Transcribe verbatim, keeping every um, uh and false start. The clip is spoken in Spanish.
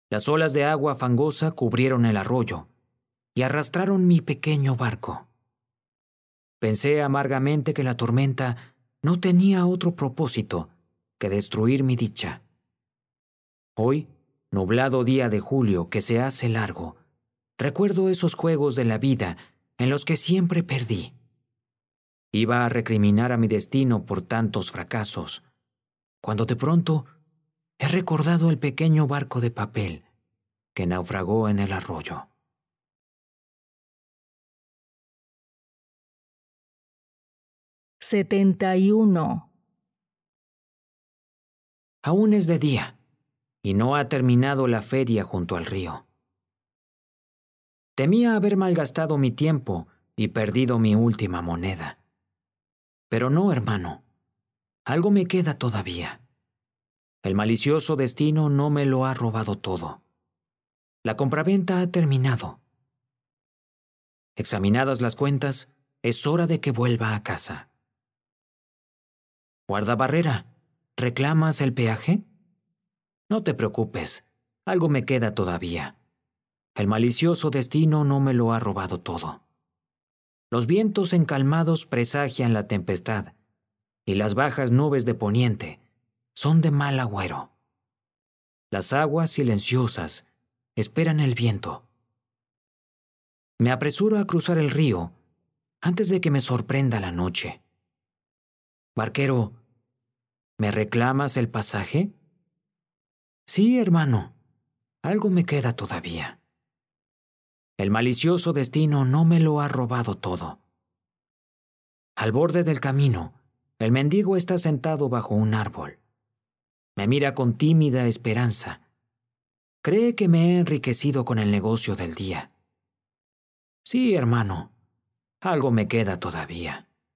Las olas de agua fangosa cubrieron el arroyo y arrastraron mi pequeño barco. Pensé amargamente que la tormenta no tenía otro propósito que destruir mi dicha. Hoy, nublado día de julio que se hace largo, recuerdo esos juegos de la vida en los que siempre perdí. Iba a recriminar a mi destino por tantos fracasos, cuando de pronto he recordado el pequeño barco de papel que naufragó en el arroyo. setenta y uno. Aún es de día, y no ha terminado la feria junto al río. Temía haber malgastado mi tiempo y perdido mi última moneda. Pero no, hermano, algo me queda todavía. El malicioso destino no me lo ha robado todo. La compraventa ha terminado. Examinadas las cuentas, es hora de que vuelva a casa. Guardabarrera, ¿reclamas el peaje? No te preocupes, algo me queda todavía. El malicioso destino no me lo ha robado todo. Los vientos encalmados presagian la tempestad, y las bajas nubes de poniente son de mal agüero. Las aguas silenciosas esperan el viento. Me apresuro a cruzar el río antes de que me sorprenda la noche. Barquero, ¿me reclamas el pasaje? Sí, hermano, algo me queda todavía. El malicioso destino no me lo ha robado todo. Al borde del camino, el mendigo está sentado bajo un árbol. Me mira con tímida esperanza. Cree que me he enriquecido con el negocio del día. Sí, hermano, algo me queda todavía.